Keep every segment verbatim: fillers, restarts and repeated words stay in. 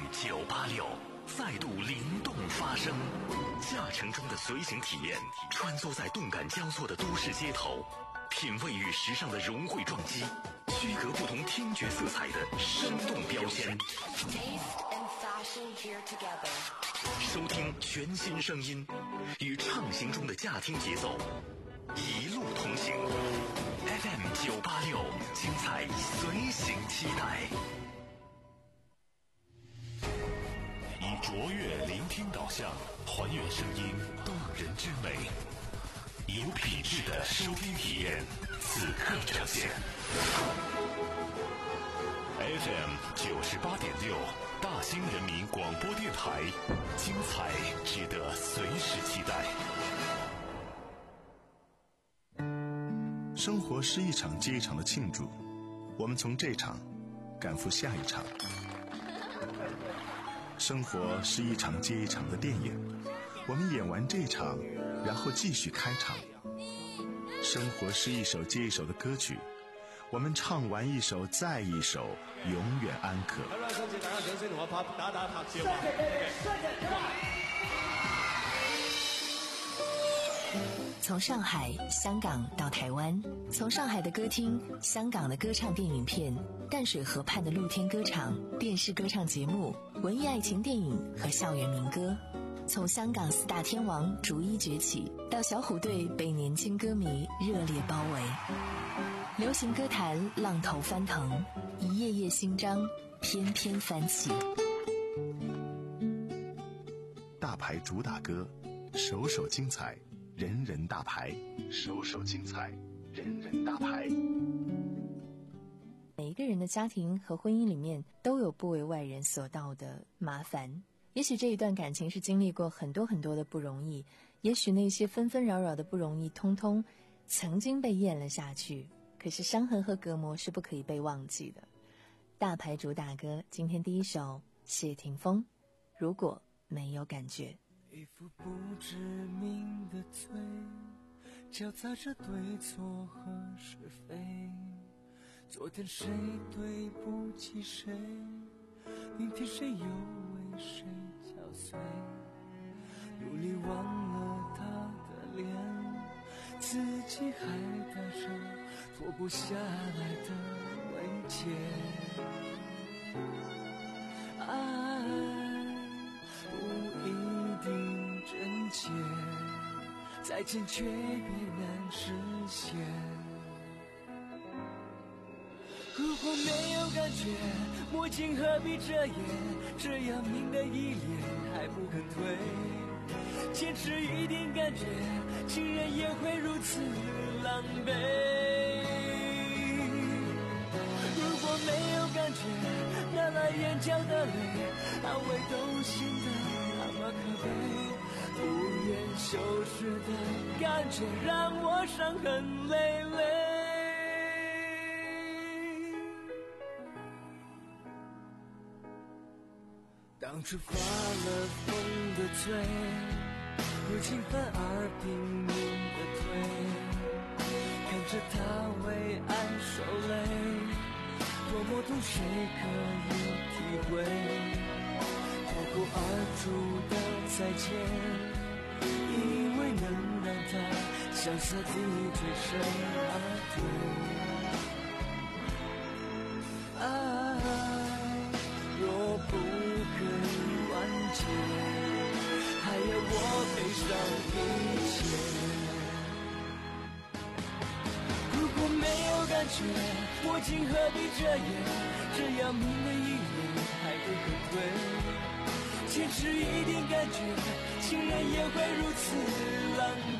九八六再度灵动发声，驾乘中的随行体验，穿梭在动感交错的都市街头，品味与时尚的融汇撞击，区隔不同听觉色彩的生动标签。收听全新声音，与畅行中的驾听节奏，一路同行。F M 九八六，精彩随行期待。以卓越聆听导向，还原声音动人之美，有品质的收听体验，此刻呈现。F M 九十八点六，大兴人民广播电台，精彩值得随时期待。 生活是一场接一场的庆祝，我们从这场赶赴下一场。生活是一场接一场的电影，我们演完这场，然后继续开场。生活是一首接一首的歌曲，我们唱完一首再一首，永远安可。 从上海、香港到台湾，从上海的歌厅、香港的歌唱电影片、淡水河畔的露天歌场、电视歌唱节目、文艺爱情电影和校园民歌，从香港四大天王逐一崛起，到小虎队被年轻歌迷热烈包围，流行歌坛浪头翻腾，一页页新章翩翩翻起。 大牌主打歌，首首精彩，人人大牌，首首精彩，人人大牌。 每一个人的家庭和婚姻里面都有不为外人所道的麻烦，也许这一段感情是经历过很多很多的不容易，也许那些纷纷扰扰的不容易通通曾经被咽了下去，可是伤痕和隔膜是不可以被忘记的。大牌主打歌，今天第一首，谢霆锋，如果没有感觉。 一副不知名的罪，交杂着对错和是非。昨天谁对不起谁，明天谁又为谁憔悴。努力忘了他的脸，自己还带着脱不下来的慰藉。爱不一定真切，再见却别难实现。如果没有感觉，墨镜何必遮掩？这样明的一脸还不肯退，坚持一点感觉，情人也会如此狼狈。如果没有感觉，拿来眼角的泪，安慰都显得那么可悲。不愿修饰的感觉，让我伤痕累累。当初发了疯的罪，如今反而拼命的退，看着他为爱受累，多么痛谁可以体会。脱口而出的再见，以为能让他潇洒地转身而退。爱若不可以完结，还要我赔上一切。如果没有感觉，我竟何必遮掩？这样明的一脸还不肯退，坚持一点感觉，情人也会如此狼狈。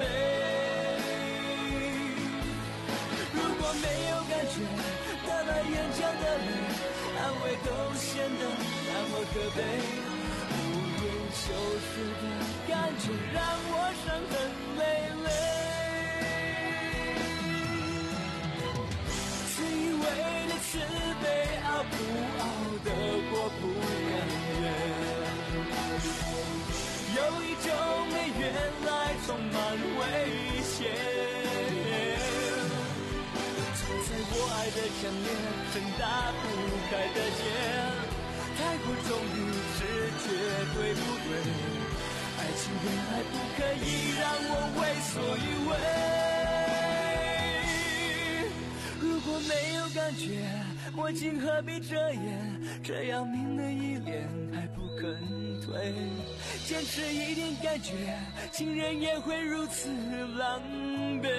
如果没有感觉，拿了眼角的泪，安慰都显得那么可悲。不愿修饰的感觉，让我伤痕累累。自以为的慈悲，熬不熬得过不甘愿。有一种美原来充满危险。在我爱的强烈，睁大不开的结，太过不忠于直觉，对不对？爱情本来不可以让我为所欲为。如果没有感觉，我竟何必遮掩？这样明了依恋还不肯退，坚持一点感觉，情人也会如此狼狈。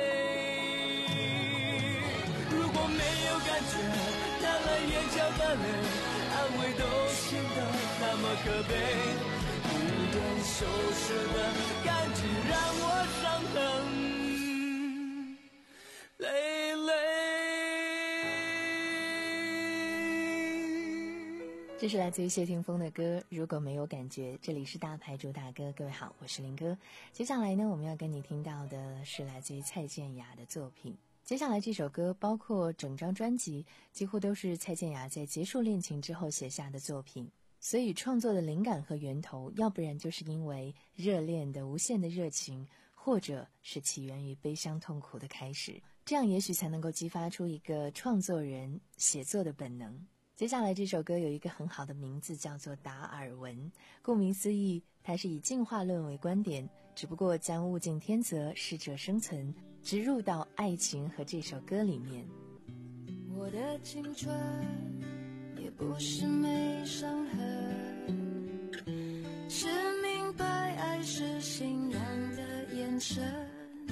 如果没有感觉，淡了眼角的泪，安慰都显得那么可悲。不愿收拾的感觉让我伤痕累累。 这是来自于谢霆锋的歌《如果没有感觉》，这里是大牌主打歌，各位好，我是林哥。接下来呢，我们要跟你听到的是来自于蔡健雅的作品。接下来这首歌包括整张专辑，几乎都是蔡健雅在结束恋情之后写下的作品，所以创作的灵感和源头，要不然就是因为热恋的无限的热情，或者是起源于悲伤痛苦的开始，这样也许才能够激发出一个创作人写作的本能。接下来这首歌有一个很好的名字，叫做达尔文。顾名思义，它是以进化论为观点，只不过将物竞天择、适者生存植入到爱情和这首歌里面。 我的青春也不是没伤痕，是明白爱是信仰的眼神。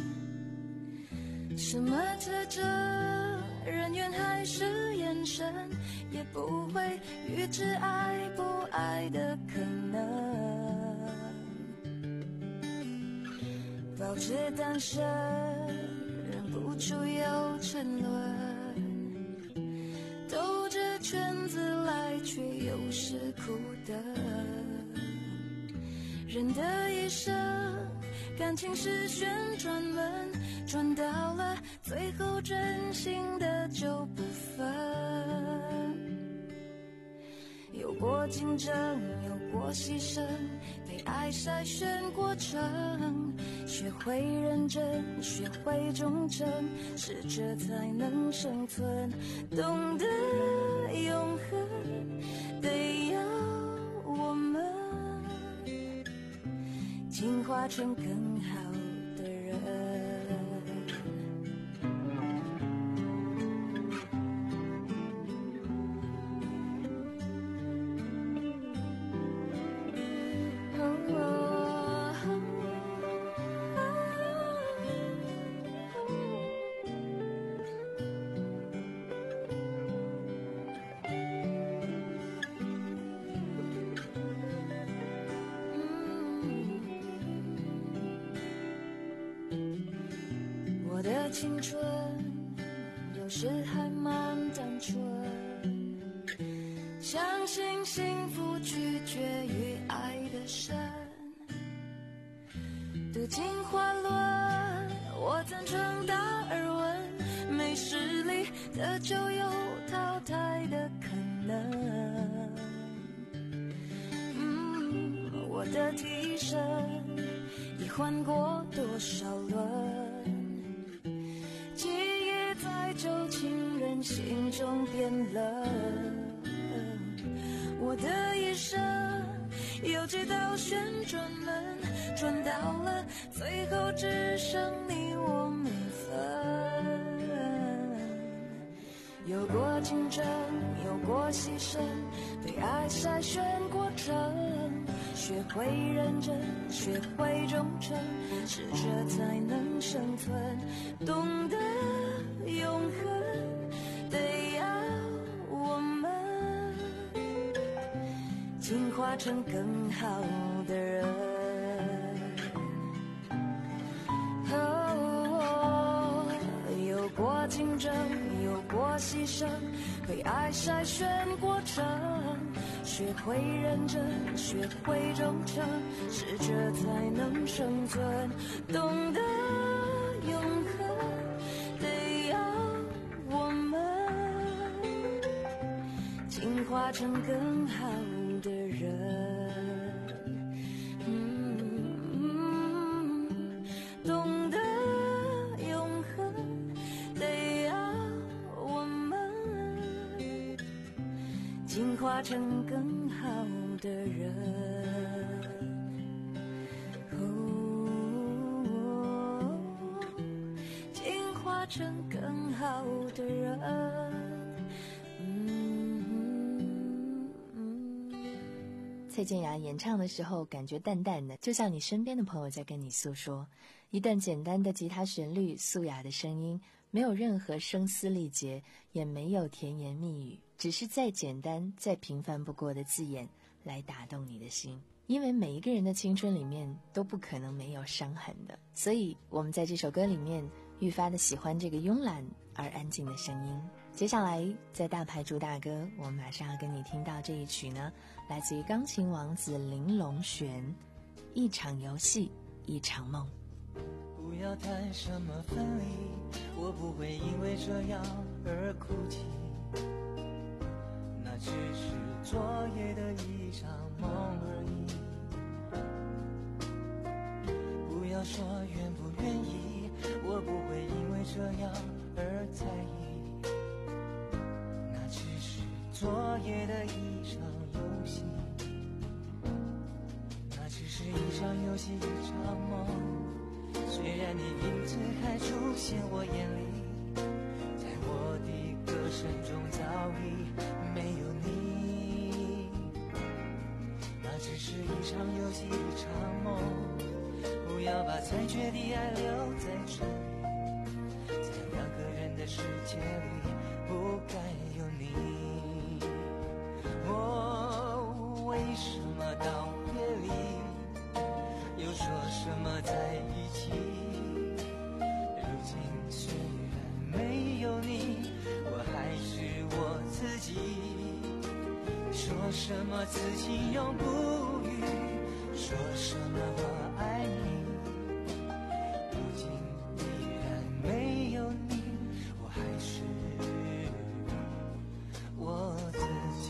什么特征，人缘还是眼神，也不会预知爱不爱的可能。保持单身，忍不住又沉沦，兜着圈子来，却又是苦的。人的一生，感情是旋转门，转到了最后，真心的就不分。有过竞争，有过牺牲，被爱筛选过程，学会认真，学会忠诚，适者才能生存。懂得永恒，得要我们进化成更好的人。我的青春有时还蛮单纯，相信幸福取决于爱的深。读进化论，我赞成达尔文，没实力的就有淘汰的可能。嗯，我的替身已换过多少轮，记忆在旧情人心中变冷。我的一生有几道旋转门，转到了最后只剩你我没分。有过竞争，有过牺牲，被爱筛选过程，学会认真，学会忠诚，适者才能生存。懂得永恒，得要我们进化成更好的人。哦，有过竞争，有过牺牲，被爱筛选过程，学会认真，学会忠诚，适者才能生存。懂得永恒，得要我们进化成更好的人。嗯，懂得永恒，得要我们进进化成更好的人。哦，进化成更好的人。嗯嗯、 蔡健雅演唱的时候感觉淡淡的，就像你身边的朋友在跟你诉说。一段简单的吉他旋律，素雅的声音，没有任何声嘶力竭，也没有甜言蜜语，只是再简单再平凡不过的字眼来打动你的心。因为每一个人的青春里面都不可能没有伤痕的，所以我们在这首歌里面愈发的喜欢这个慵懒而安静的声音。接下来在大牌主打歌，我们马上要跟你听到这一曲呢，来自于钢琴王子林隆璇，一场游戏一场梦。 不要谈什么分离，我不会因为这样而哭泣，那只是昨夜的一场梦而已。不要说愿不愿意，我不会因为这样而在意，那只是昨夜的一场游戏，那只是一场游戏一场梦。虽然你影子还出现我眼里，在我的歌声中早已没有你，那只是一场游戏一场梦。不要把残缺的爱留在这里，在两个人的世界里不该有你。哦，为什么到夜里又说什么在一起？如今虽然没有你，我还是我自己。说什么此情永不渝，说什么我爱你，如今依然没有你，我还是我自己。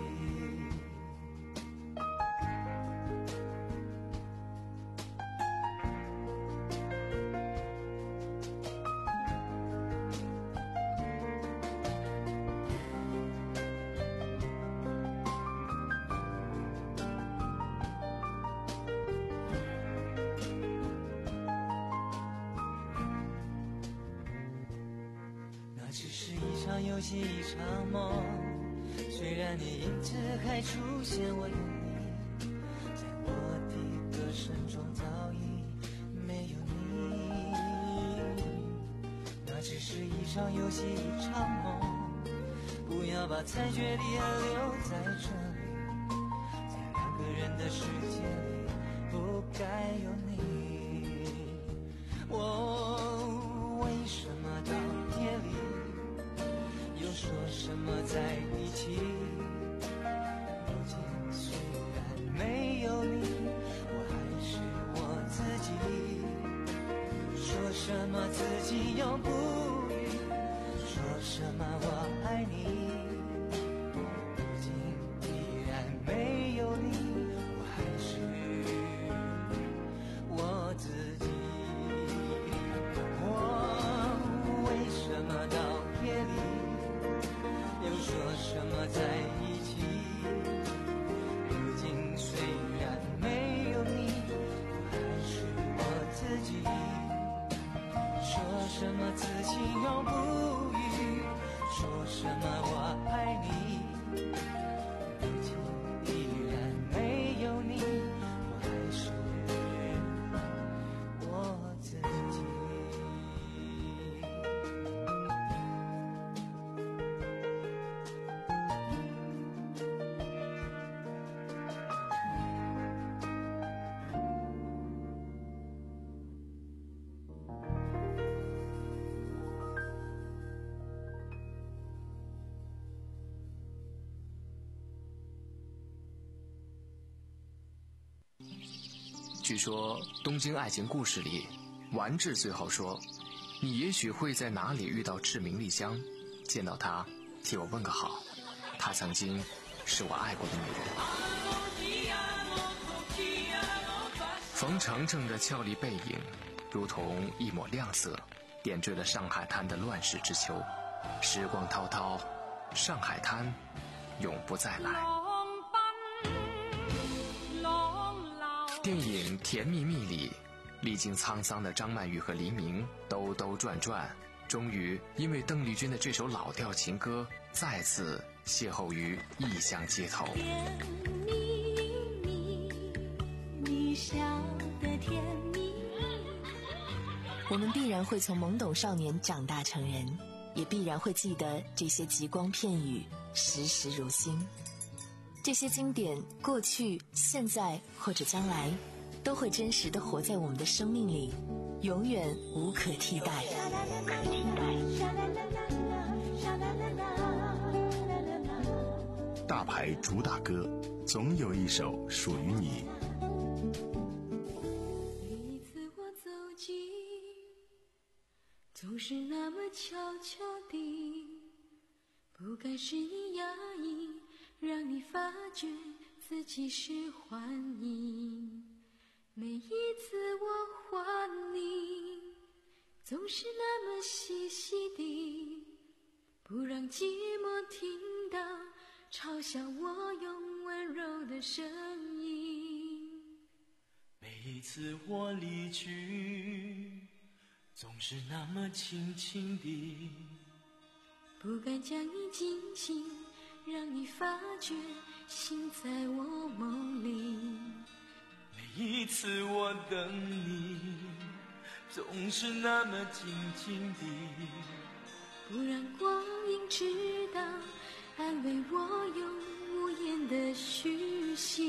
游戏一场梦，虽然你影子还出现我眼里，在我的歌声中早已没有你，那只是一场游戏一场梦。不要把残缺的爱留在这里，在两个人的世界里不该有你。我为什么到夜里又说什么在一起？如今虽然没有你，我还是我自己。说什么自己永不渝，说什么我爱你，如今依然没有你，我还是我自己。我为什么到夜里又说什么在一起？如今虽然没有你，我还是我自己。说什么此情永不渝，说什么我爱你，如今依然没有你，我还是我自己。 据说《东京爱情故事》里，丸治最后说：“你也许会在哪里遇到志明丽香，见到她，替我问个好。她曾经是我爱过的女人。”冯程程的俏丽背影，如同一抹亮色，点缀了上海滩的乱世之秋。时光滔滔，上海滩永不再来。电影《甜蜜蜜》里，历经沧桑的张曼玉和黎明兜兜转转，终于因为邓丽君的这首老调情歌，再次邂逅于异乡街头。 甜蜜蜜，你笑得甜蜜。 我们必然会从懵懂少年长大成人，也必然会记得这些极光片语，时时如新。这些经典，过去、现在或者将来，都会真实地活在我们的生命里，永远无可替代。 大牌主打歌，总有一首属于你。 每一次我走近，总是那么悄悄地，不该是你压抑，让你发觉自己是幻影。每一次我还你，总是那么细细地，不让寂寞听到嘲笑我用温柔的声音。 每一次我离去，总是那么轻轻地， 不敢将你惊醒，让你发觉心在我梦里。 每一次我等你，总是那么静静地， 不让光阴知道，安慰我用无言的虚心。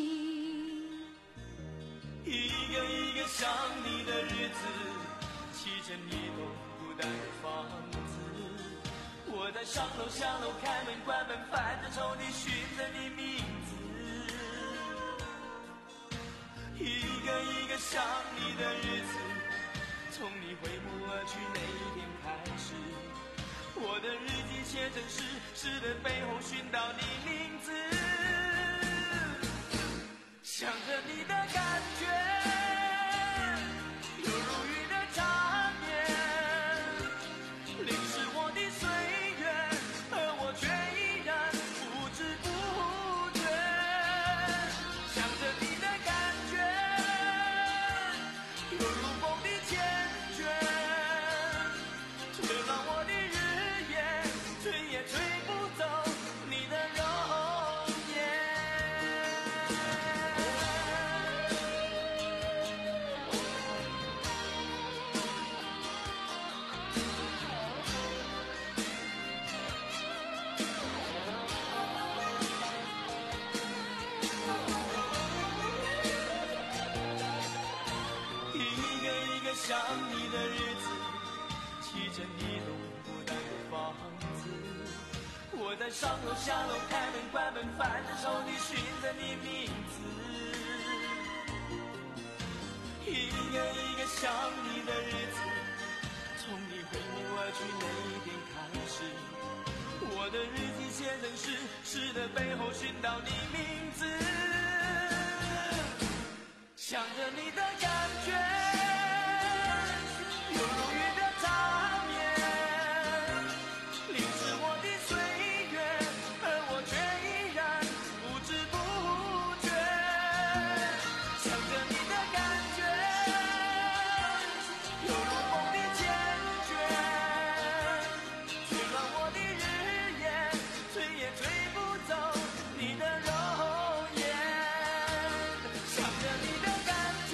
一个一个想你的日子，砌成一栋孤单的房子，我在上楼下楼开门关门，翻着抽屉寻着你名字。一个一个想你的日子，从你挥目而去那一天开始，我的日记写成诗，诗的背后寻到你名字，想着你的感觉，犹如雨的缠绵，淋湿我的岁月，而我却依然不知不觉，想着你的感觉，犹如风的缱绻，吹乱我的日夜，吹也吹不走你的容颜。一个一个想你的日子，砌成一栋孤单的房子，我在上楼下楼开门关门，翻着抽屉寻着你名字。一个一个想你的日子，从你挥目而去那一天开始，我的日记写成诗，诗的背后寻到你名字，想着你的感觉，犹如雨的缠绵，淋湿我的岁月，而我却依然不知不觉，想着你的感觉，犹如风的缱绻，吹乱我的日夜，吹也吹不走你的容颜，想着你的感觉，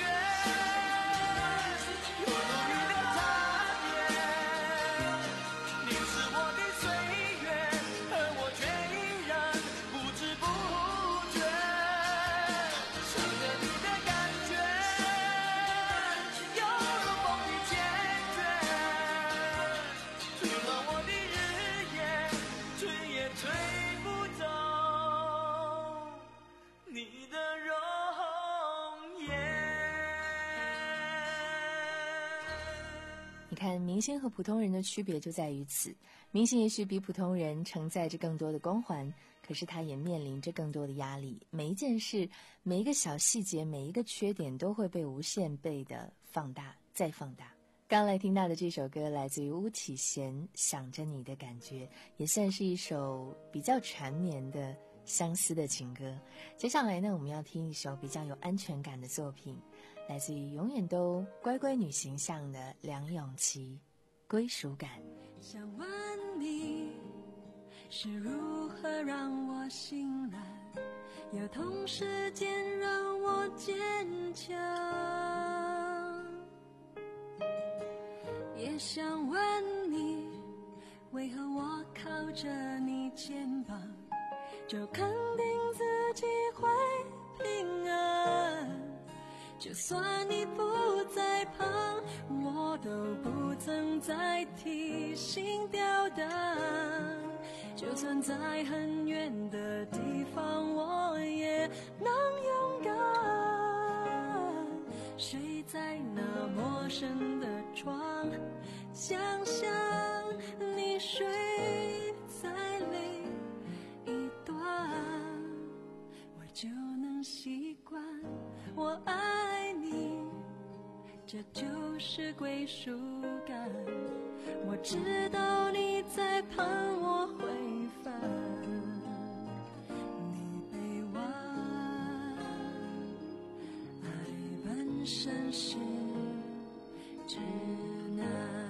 犹如雨的缠绵，淋湿我的岁月，而我却依然不知不觉，想着你的感觉，犹如风的缱绻，吹乱我的日夜，吹也吹不走你的容颜。 你看，明星和普通人的区别就在于此。明星也许比普通人承载着更多的光环，可是他也面临着更多的压力。每一件事，每一个小细节，每一个缺点都会被无限倍的放大，再放大。刚来听到的这首歌来自于巫启贤，《想着你的感觉》，也算是一首比较缠绵的相思的情歌。接下来呢，我们要听一首比较有安全感的作品，来自于永远都乖乖女形象的梁咏琪，《归属感》。 想问你是如何让我心软，又同时间让我坚强，也想问你为何我靠着你肩膀就肯定自己会平安，就算你不在旁，我都不曾再提心吊胆，就算在很远的地方我也能勇敢，睡在那陌生的床，想象你睡在另一端，我就能习惯我爱你，这就是归属感，我知道你在盼我回返，你被忘，爱本身是指南。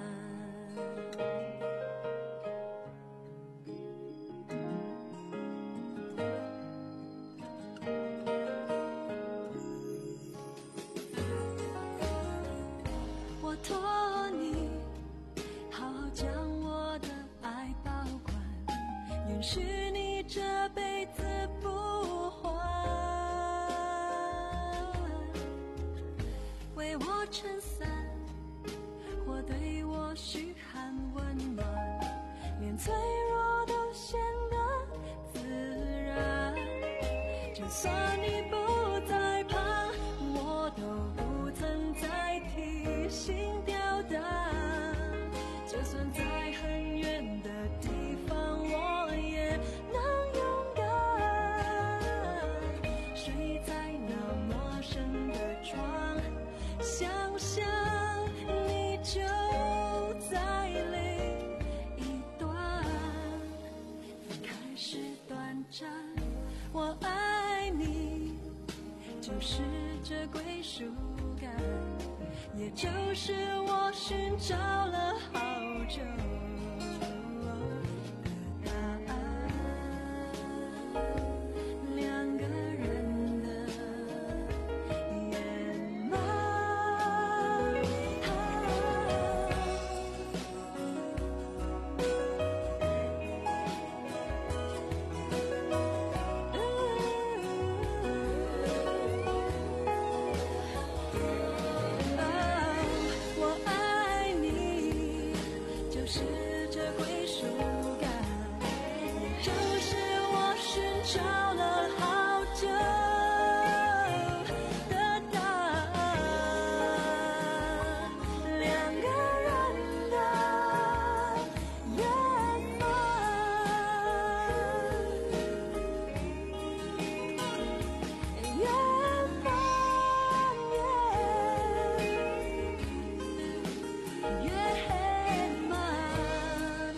我托你好好将我的爱保管，允许你这辈子不还，为我撑伞或对我嘘寒问暖，连脆弱都显得自然，就算你不在旁，我都不曾再提心吊胆，就算在很远的地方我也能勇敢，睡在那陌生的床，想象你就在另一端，分开时短暂，我爱你就是这归属感，也就是我寻找了好久的答案，两个人的圆满，我爱你就是这归属感，也就是我寻找了好久的答案，两个人的圆满，圆满，圆满，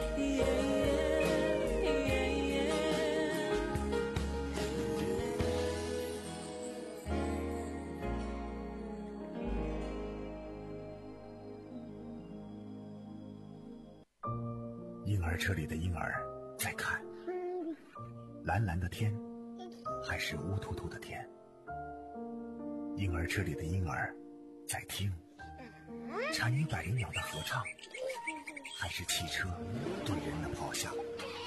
婴儿车里的婴儿在看，蓝蓝的天还是乌突突的天。婴儿车里的婴儿在听，蝉语百灵鸟的合唱还是汽车对人的咆哮。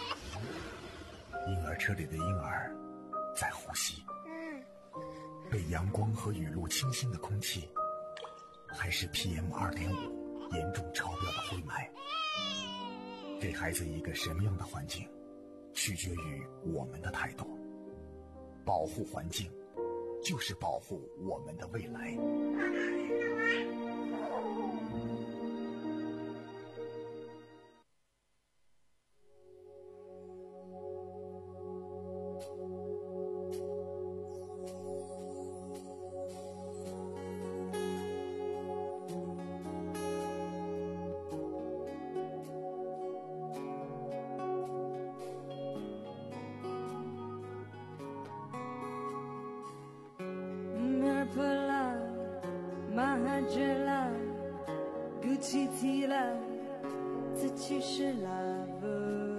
婴儿车里的婴儿在呼吸，被阳光和雨露清新的空气还是 P M 二点五 严重超标的灰霾。给孩子一个什么样的环境，取决于我们的态度。保护环境，就是保护我们的未来。 破了，马哈绝了，鼓起提了，自己是 lover。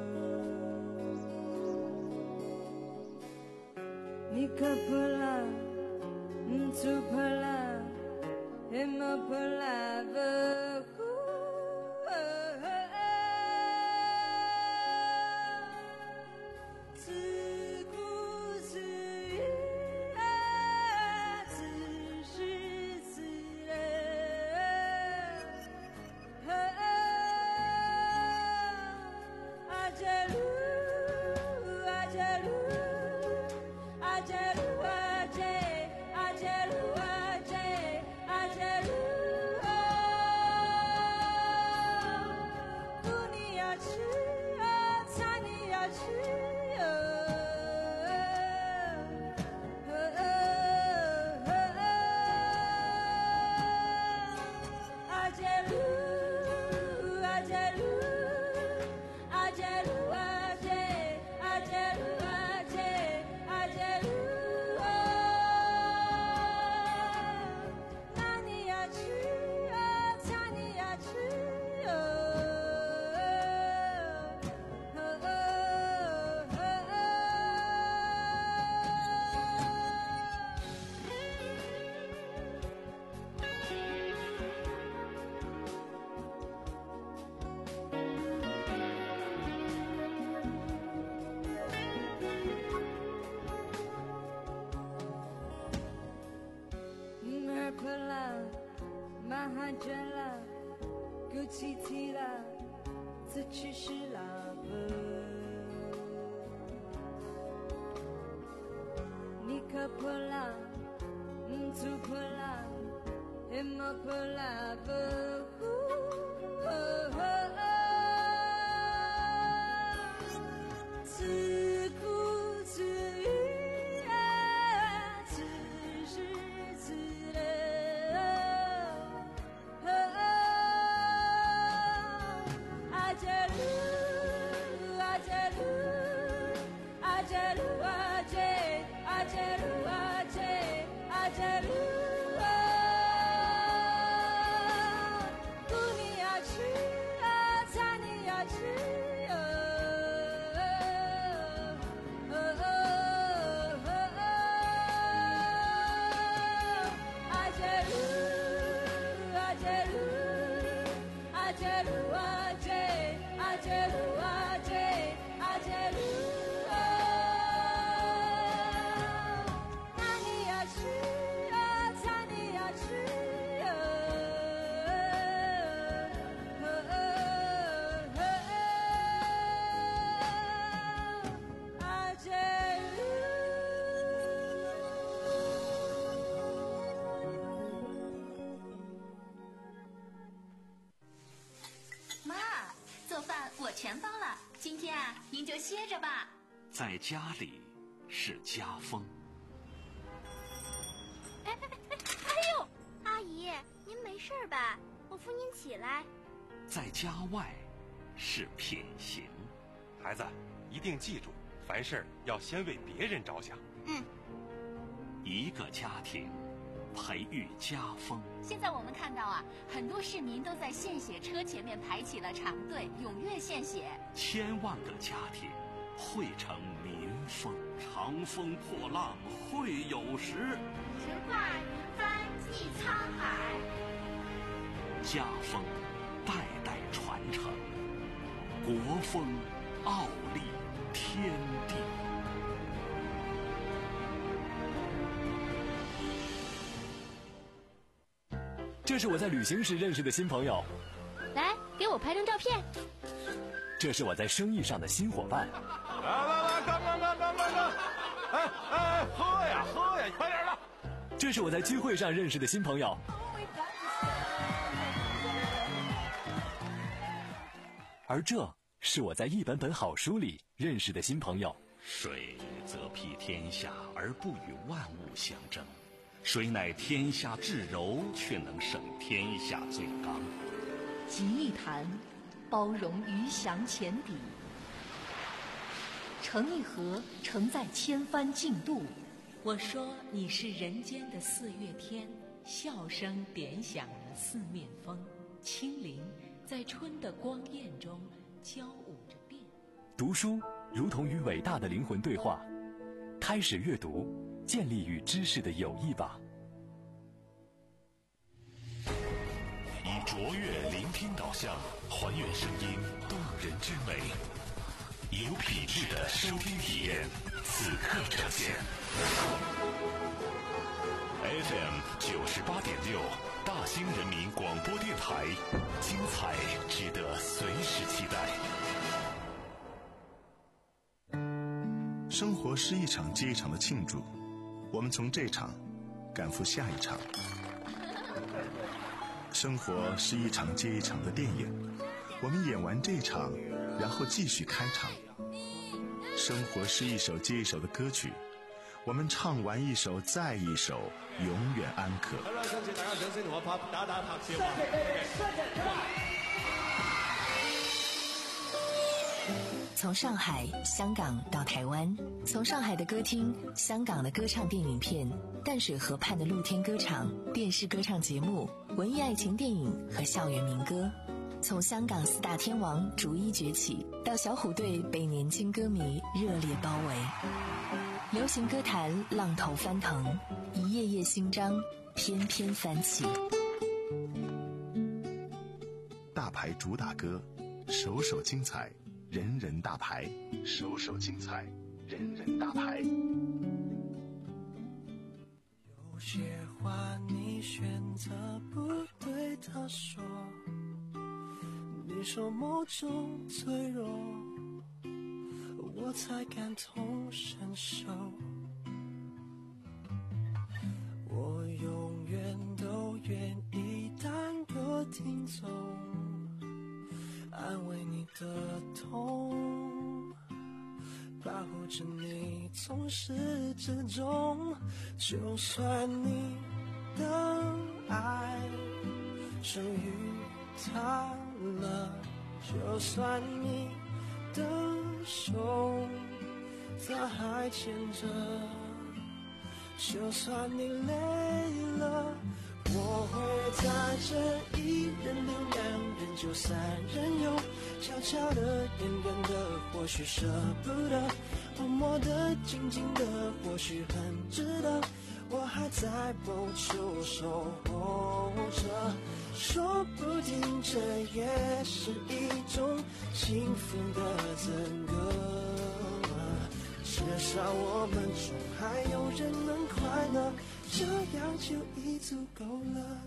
你可破了，嗯，突破了，也没破 lover。起提了，自己是 lover。你可破了，嗯，突破了，也没破 lover。自顾自语啊，自是自乐。阿杰鲁，阿杰鲁，阿杰鲁，阿杰，阿杰鲁，阿杰，阿杰鲁。姑你要去啊，擦你要去。 全包了，今天啊，您就歇着吧。 在家里是家风。 哎哎哎哎呦，阿姨，您没事吧？我扶您起来。 在家外是品行。 孩子，一定记住，凡事要先为别人着想。 嗯。 一个家庭培育家风。 现在我们看到啊，很多市民都在献血车前面排起了长队，踊跃献血。 千万个家庭汇成民风。长风破浪会有时， 直挂云帆济沧海。 家风代代传承，国风傲立天地。 这是我在旅行时认识的新朋友， 来给我拍张照片。 这是我在生意上的新伙伴。 来来来，干干干干干干！哎哎，喝呀喝呀，快点的！ 这是我在聚会上认识的新朋友。而这是我在一本本好书里认识的新朋友。 水则披天下而不与万物相争。谁乃天下至柔，却能胜天下最刚。 集一坛，包容鱼翔浅底；盛一盒，盛载千帆竞渡； 我说你是人间的四月天，笑声点响了四面风，清灵在春的光艳中交舞着变。 读书如同与伟大的灵魂对话，开始阅读，建立与知识的友谊吧。 以卓越聆听导向，还原声音动人之美，有品质的收听体验，此刻呈现。F M 九十八点六，大兴人民广播电台，精彩值得随时期待。 生活是一场接一场的庆祝，我们从这场赶赴下一场。生活是一场接一场的电影，我们演完这场，然后继续开场。生活是一首接一首的歌曲，我们唱完一首再一首，永遠安可。 好啦，想請大家掌聲同我拍打打拍攝。 從上海、香港到台灣，從上海的歌廳、香港的歌唱電影片、淡水河畔的露天歌場、電視歌唱節目、文藝愛情電影和校園民歌，從香港四大天王逐一崛起，到小虎隊被年輕歌迷熱烈包圍。流行歌壇浪頭翻騰，一頁頁新章翩翩翻起。 大牌主打歌，首首精彩，人人大牌，首首精彩，人人大牌。 有些话你选择不对他说，你说某种脆弱，我才感同身受。我永远都愿意当个听众，安慰你的痛，保护着你从始至终。就算你的爱终于淡了，就算你的手他还牵着，就算你累了，我会在这一人留两人就三人游，悄悄的远远的或许舍不得，默默的静静的或许很值得，我还在某处守候着，说不定这也是一种幸福的整个，至少我们中还有人能快乐，这样就已足够了。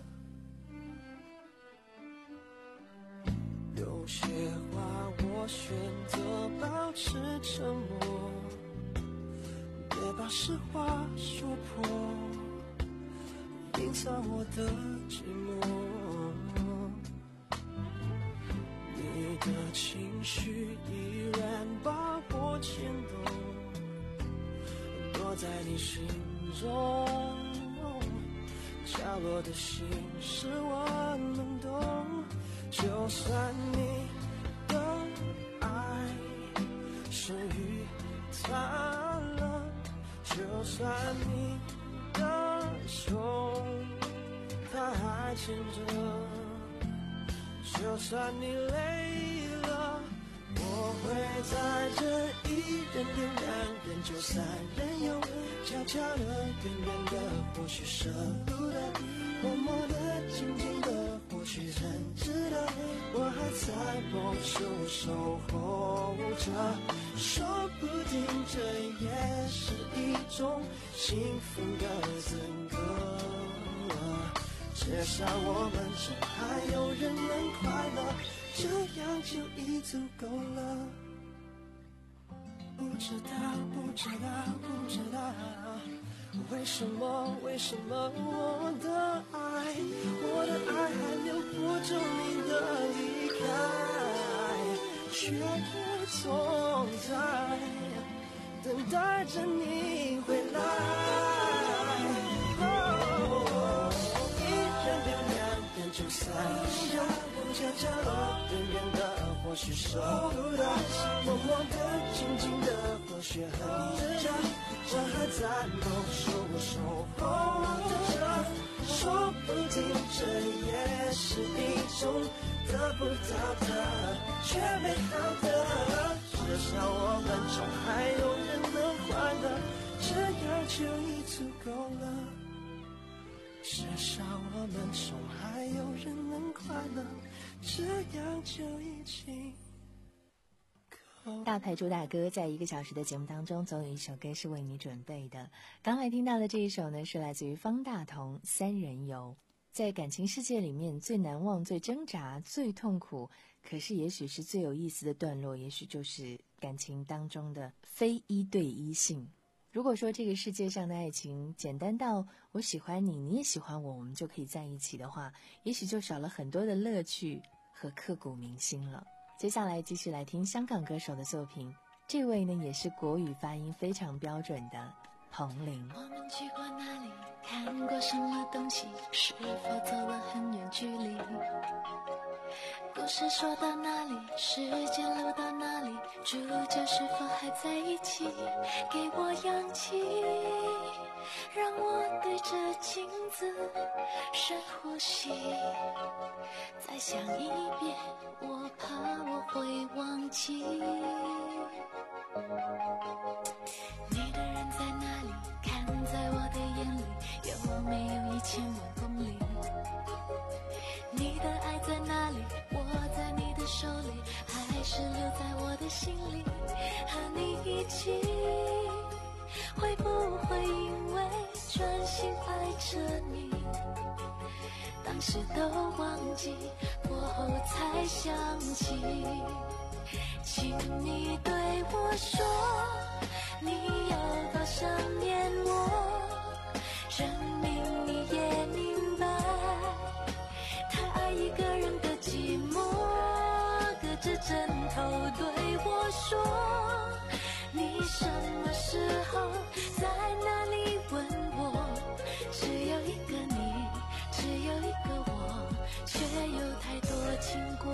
有些话我选择保持沉默，别把实话说破，隐藏我的寂寞。你的情绪依然把我牵动，躲在你心中，角落的心事我能懂。就算你的爱生于淡了，就算你的手它还牵着，就算你累了，我会在这一人留两人就三人游，悄悄的远远的或许舍不得，默默的静静的或许很值得，我还在某处守候着，说不定这也是一种幸福的整个，至少我们这还有人能快乐，这样就已足够了。不知道不知道不知道为什么为什么我的爱我的爱还没有播种你的离开，却总在等待着你回来。哦，一人留两人就三人游，悄悄的远远的或许收不到，默默的静静的或许和你着，这还在某处我守候着，说不定这也是一种得不到的却美好的，至少我们中还有人能快乐，这样就已足够了，至少我们中还有人能快乐，这样就已经够了。 大牌朱大哥在一个小时的节目当中，总有一首歌是为你准备的。刚才听到的这一首呢，是来自于方大同《三人游》。在感情世界里面，最难忘、最挣扎、最痛苦，可是也许是最有意思的段落，也许就是感情当中的非一对一性。如果说这个世界上的爱情简单到我喜欢你，你也喜欢我，我们就可以在一起的话，也许就少了很多的乐趣和刻骨铭心了。接下来继续来听香港歌手的作品，这位呢也是国语发音非常标准的彭羚。 我们去过哪里，看过什么东西，是否走了很远距离，故事说到哪里，时间流到哪里，主角是否还在一起，给我氧气，让我对着镜子深呼吸，再想一遍，我怕我会忘记，你的人在哪里，看在我的眼里，有没有一千万公里，你的爱在哪里，握在你的手里，还是留在我的心里，和你一起，会不会因为专心爱着你，当时都忘记，过后才想起，请你对我说，你有多想念我，证明你也明白，太爱一个人的寂寞，隔着枕头对我说，你什么时候在哪里问我，只有一个你，只有一个我，却有太多经过。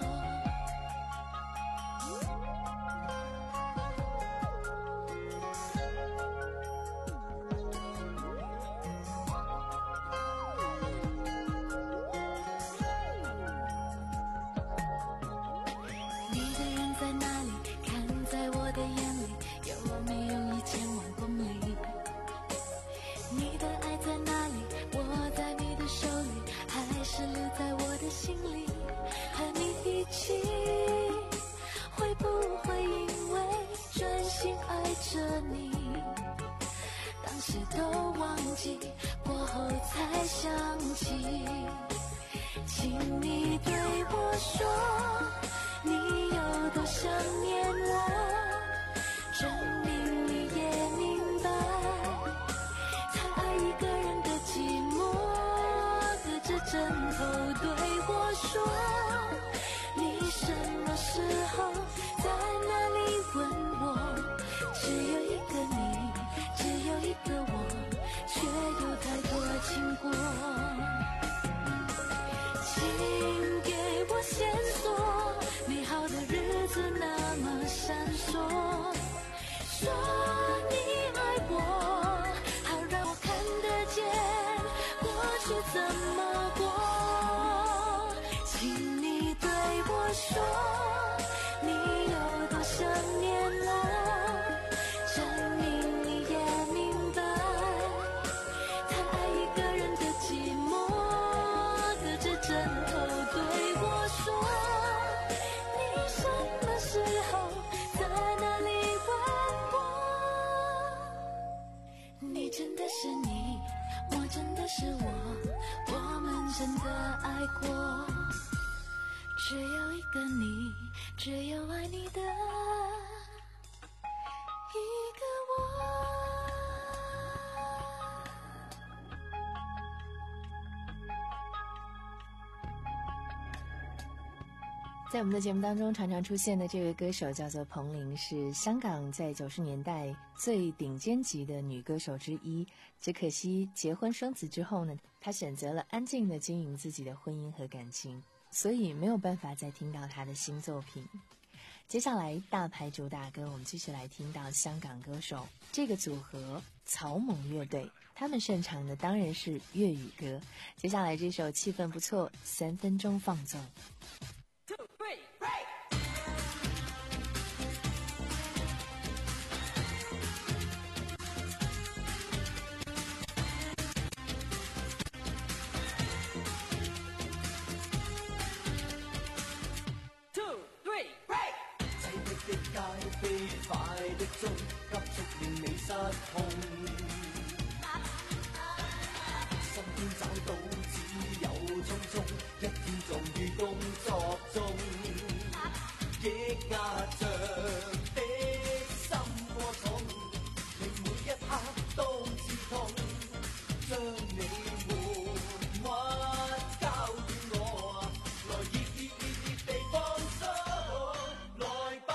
过后才想起，请你对我说，你有多想念我，证明你也明白，太爱一个人的寂寞，隔着枕头对我说，你什么时候在哪里问我，只有一个你，只有一个我，却有太多经过，请给我线索，美好的日子那么闪烁，说你爱我，好让我看得见过去怎么过，请你对我说，你有多想念我，证明你也明白，太爱一个人的寂寞，隔着枕头对我说，你什么时候在哪里问我，你真的是你，我真的是我，我们真的爱过，只有一个你，只有爱你的一个我。 在我们的节目当中常常出现的这位歌手叫做彭羚，是香港在九十年代最顶尖级的女歌手之一。只可惜结婚生子之后呢，她选择了安静的经营自己的婚姻和感情。 所以没有办法再听到他的新作品。接下来大牌主打歌，我们继续来听到香港歌手这个组合草蜢乐队，他们擅长的当然是粤语歌。接下来这首气氛不错，三分钟放纵。 飛快的鐘，急速令你失控。身邊找到只有匆匆，一天終於工作中，抑壓着的心過重，令每一刻都刺痛，將你緩屈交予我，來熱熱熱熱地放鬆，來吧。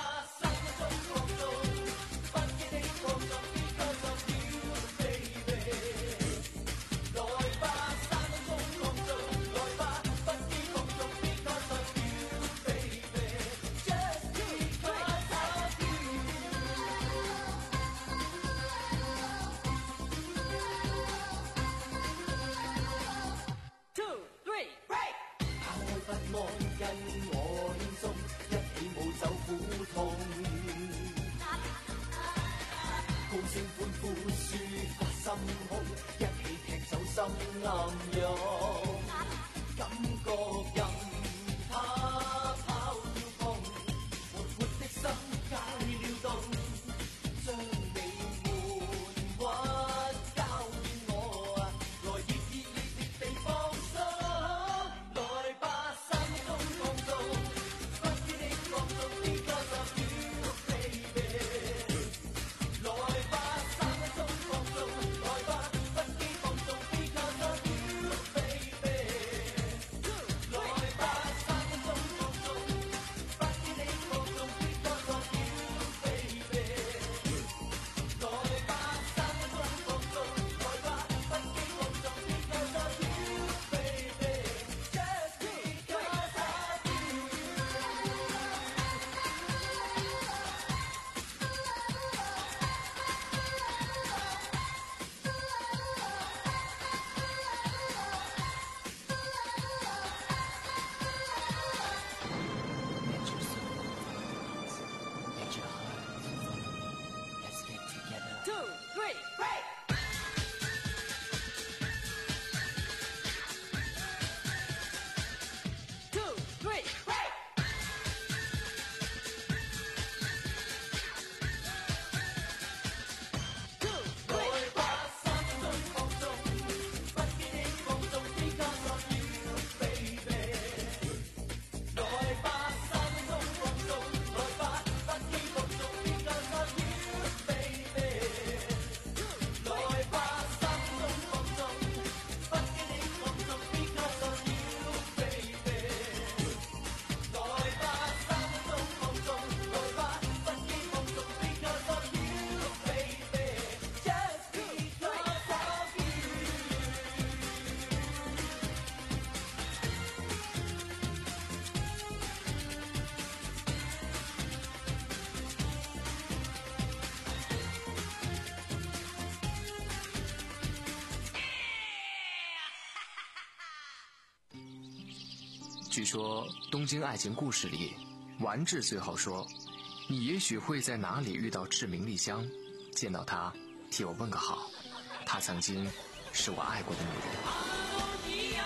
据说《东京爱情故事》里，丸治最后说：“你也许会在哪里遇到志明丽香，见到她，替我问个好。她曾经是我爱过的女人。”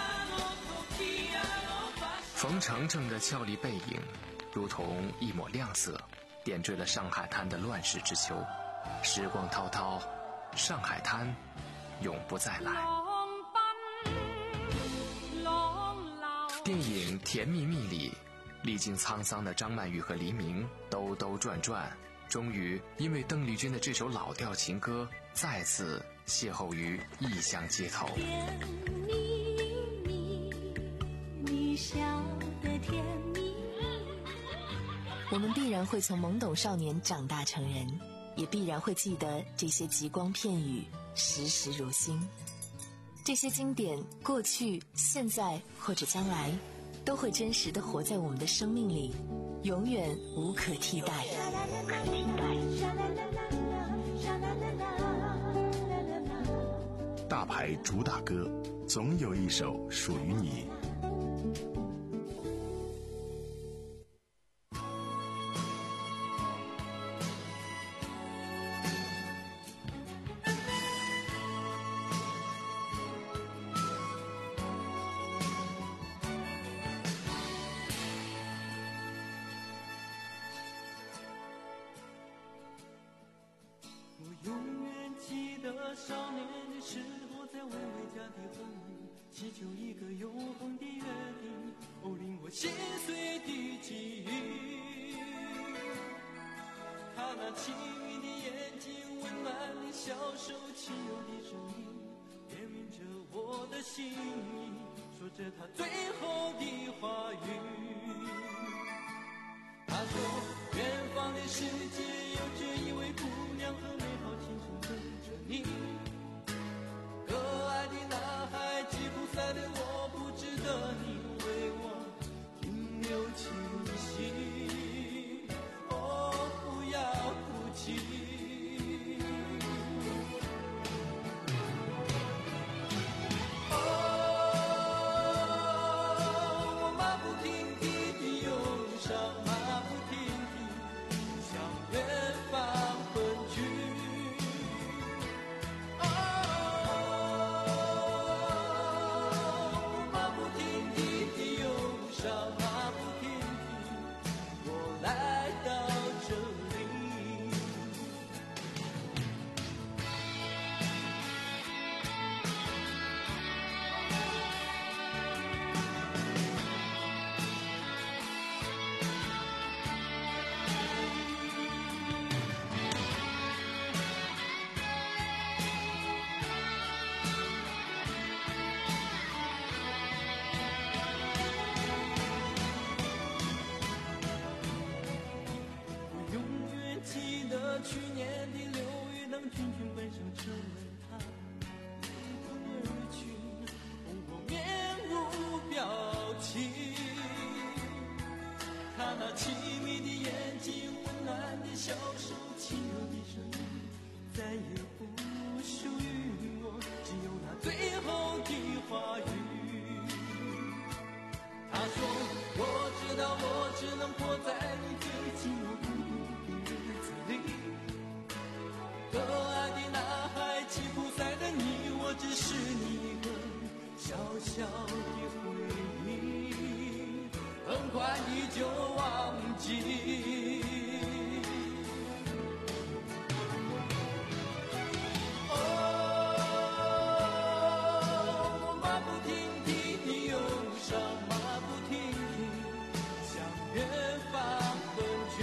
冯程程的俏丽背影，如同一抹亮色，点缀了上海滩的乱世之秋。时光滔滔，上海滩永不再来。电影《甜蜜蜜》里，历经沧桑的张曼玉和黎明兜兜转转，终于因为邓丽君的这首老调情歌，再次邂逅于异乡街头。 甜蜜蜜，你笑得甜蜜。 我们必然会从懵懂少年长大成人，也必然会记得这些极光片语，时时如新。这些经典，过去、现在或者将来， 都会真实地活在我们的生命里，永远无可替代。 大牌主打歌，总有一首属于你。 少年的时候，在微微家的婚礼，祈求一个永恒的约定，哦，令我心碎的记忆。他那清明的眼睛，温暖的小手，轻柔的声音，点明着我的心意，说着他最后的话语。他说，远方的世界有着一位姑娘和美好青春等着你。可爱的男孩，吉普赛的我，不值得你为我停留清息。哦，不要哭泣。哦，我马不停蹄的忧伤，马不停蹄向远方奔去。去年的六月，当群群奔向车轮，他飞奔而去，我面无表情。他那凄迷的眼睛，温暖的小手，轻柔的声音，再也不属于我，只有那最后的话语。他说，我知道我只能活在你最寂寞孤独的日子里。可爱的男孩，吉普赛的你，我只是你一个小小的回忆，很快你就忘记。哦，我马不停蹄的忧伤，马不停蹄向远方奔去。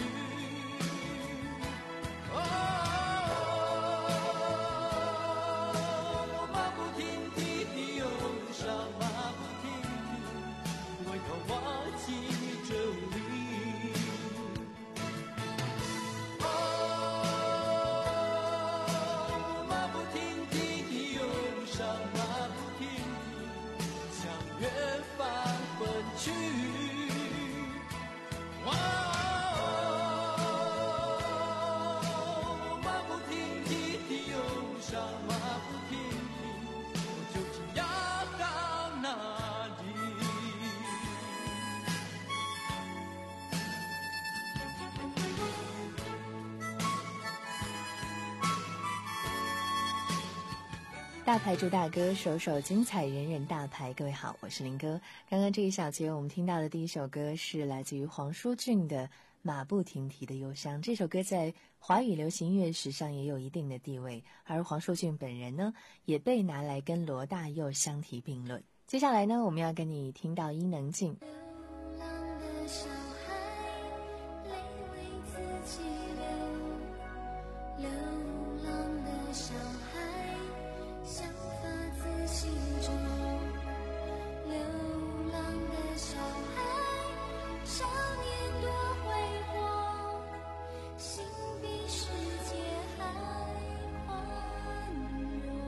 哦， 大牌主打歌，首首精彩，人人大牌。各位好，我是林哥。刚刚这一小节我们听到的第一首歌是来自于黄舒骏的《马不停蹄的忧伤》。这首歌在华语流行音乐史上也有一定的地位，而黄舒骏本人呢，也被拿来跟罗大佑相提并论。接下来呢，我们要跟你听到伊能静。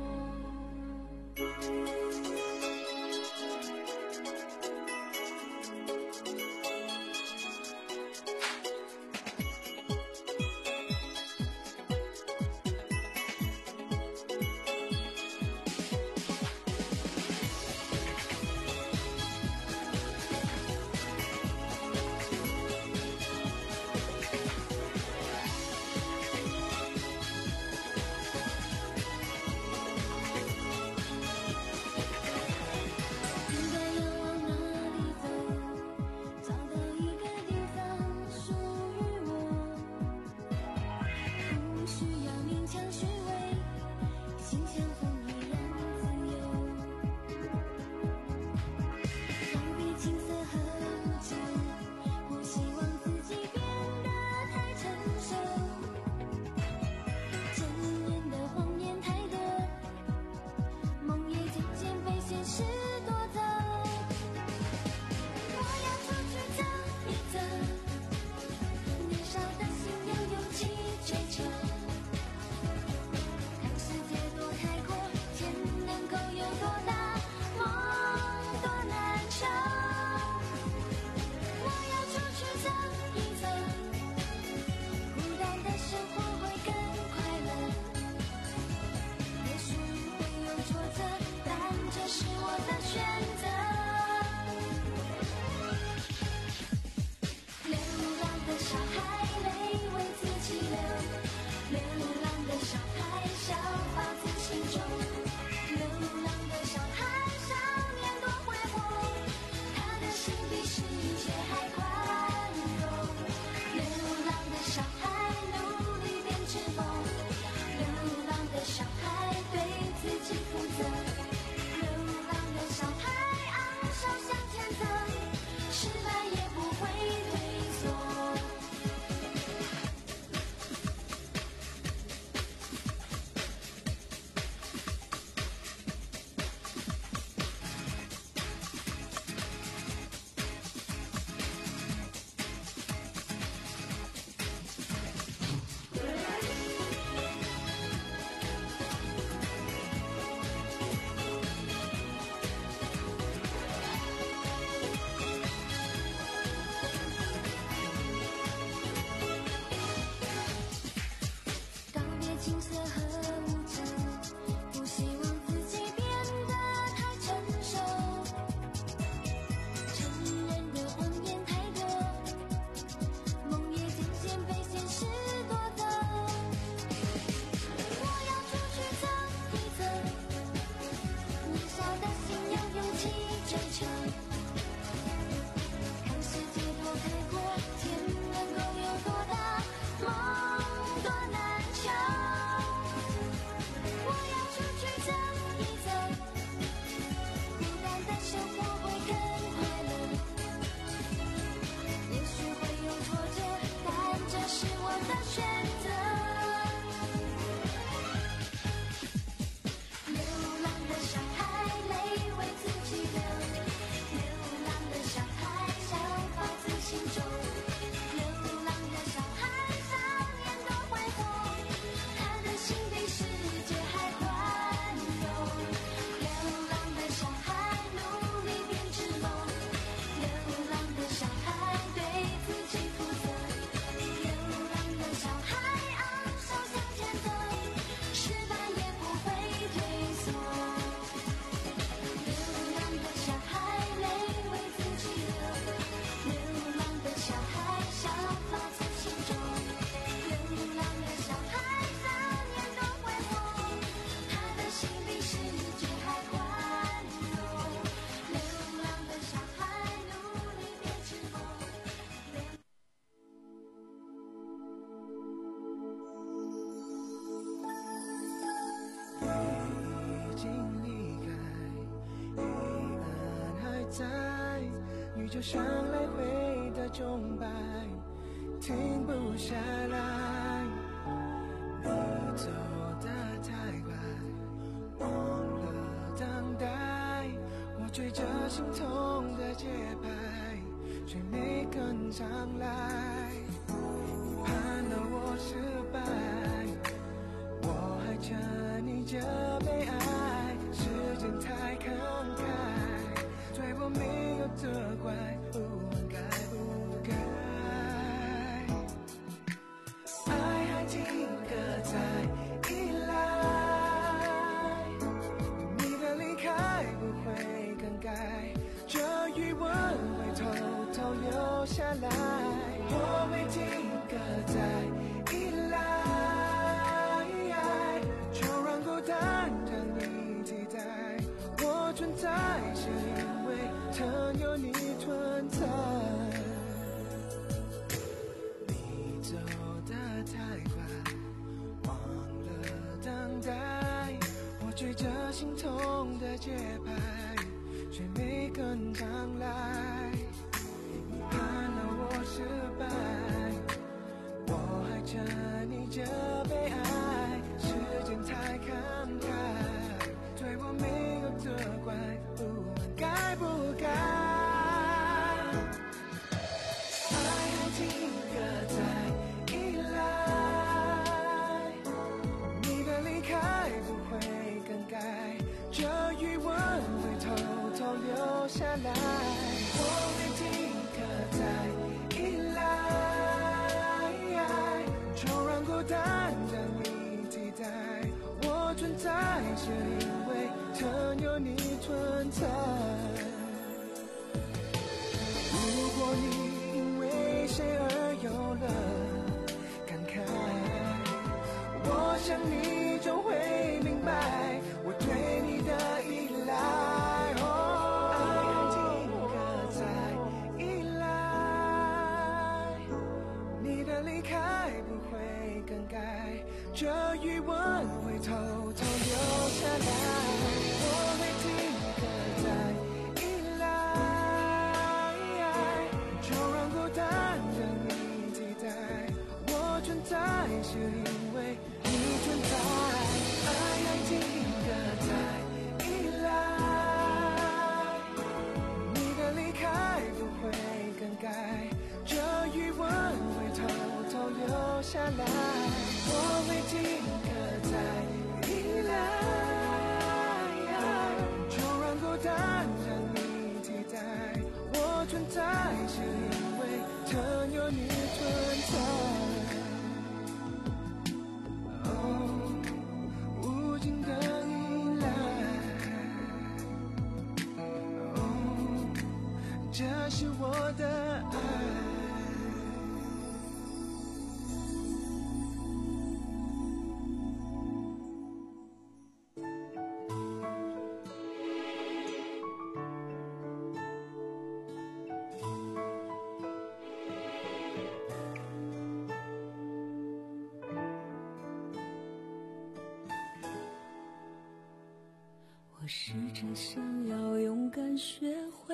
流就像来回的钟摆，停不下来。你走得太快，忘了等待。我追着心痛的节拍，却没跟上来。你盼到我失败，我还沉溺着被爱，时间太慷慨，对我没有责怪，不该不该，爱还停格在依赖，你的离开不会更改，这余温会偷偷留下来，我没停格在依赖，就让孤单将你替代，我存在是因为曾有你存在。你走得太快，忘了等待， 追着心痛的节拍，却没跟上来。你盼了我失败，我还欠你这悲哀。时间太慷慨，对我没有责怪，不问该不该。爱还停格在依赖，你的离开不会更改，这余温会偷偷留下来。我会停格在依赖，纵然孤单的你替代，我存在是因为曾有你存在。如果你因为谁而有了感慨，我想你终会明白我对你的依赖。哦，爱还停格在依赖，你的离开不会更改，这余温会偷偷留下来。我会停格在依赖，纵然孤单的你替代，我存在是因为你存在。爱还停格在依赖，你的离开不会更改，这余温会偷偷留下来。我会停格在依赖，纵然孤单的你替代，我存在是因为曾有你存在。哦，无尽的依赖，哦，这是我的爱。 我试着想要勇敢学会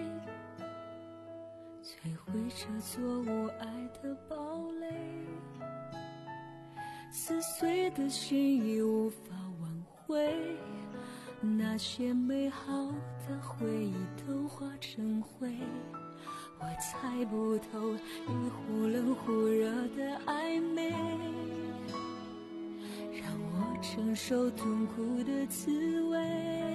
摧毁这座无爱的堡垒，撕碎的心已无法挽回，那些美好的回忆都化成灰。我猜不透你忽冷忽热的暧昧，让我承受痛苦的滋味。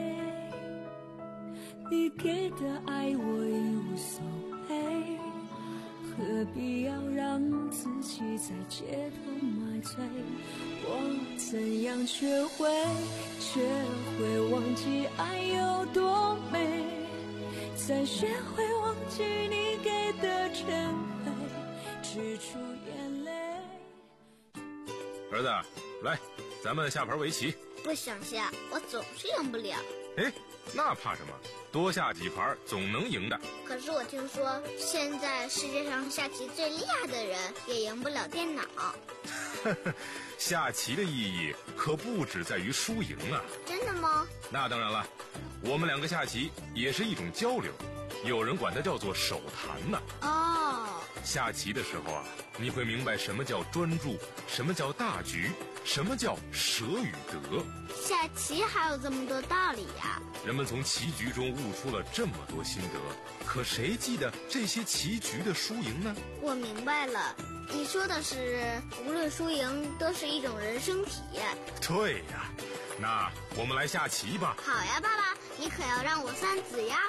你给的爱我已无所谓，何必要让自己在街头买醉？我怎样学会，学会忘记爱有多美，再学会忘记你给的珍贵，止住眼泪。 儿子，来，咱们下盘围棋。 不想下，我总是赢不了。 哎，那怕什么？多下几盘总能赢的。 可是我听说，现在世界上下棋最厉害的人也赢不了电脑。 下棋的意义可不只在于输赢啊！ 真的吗？ 那当然了，我们两个下棋也是一种交流，有人管它叫做手谈呢。 哦， 下棋的时候啊，你会明白什么叫专注，什么叫大局，什么叫舍与得。 下棋还有这么多道理呀！ 人们从棋局中悟出了这么多心得，可谁记得这些棋局的输赢呢？ 我明白了，你说的是无论输赢都是一种人生体验。 对呀，那我们来下棋吧。 好呀，爸爸，你可要让我三子呀。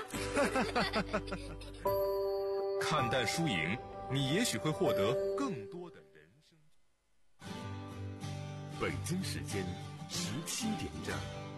看淡输赢，你也许会获得更多的人生。 北京时间十七点整。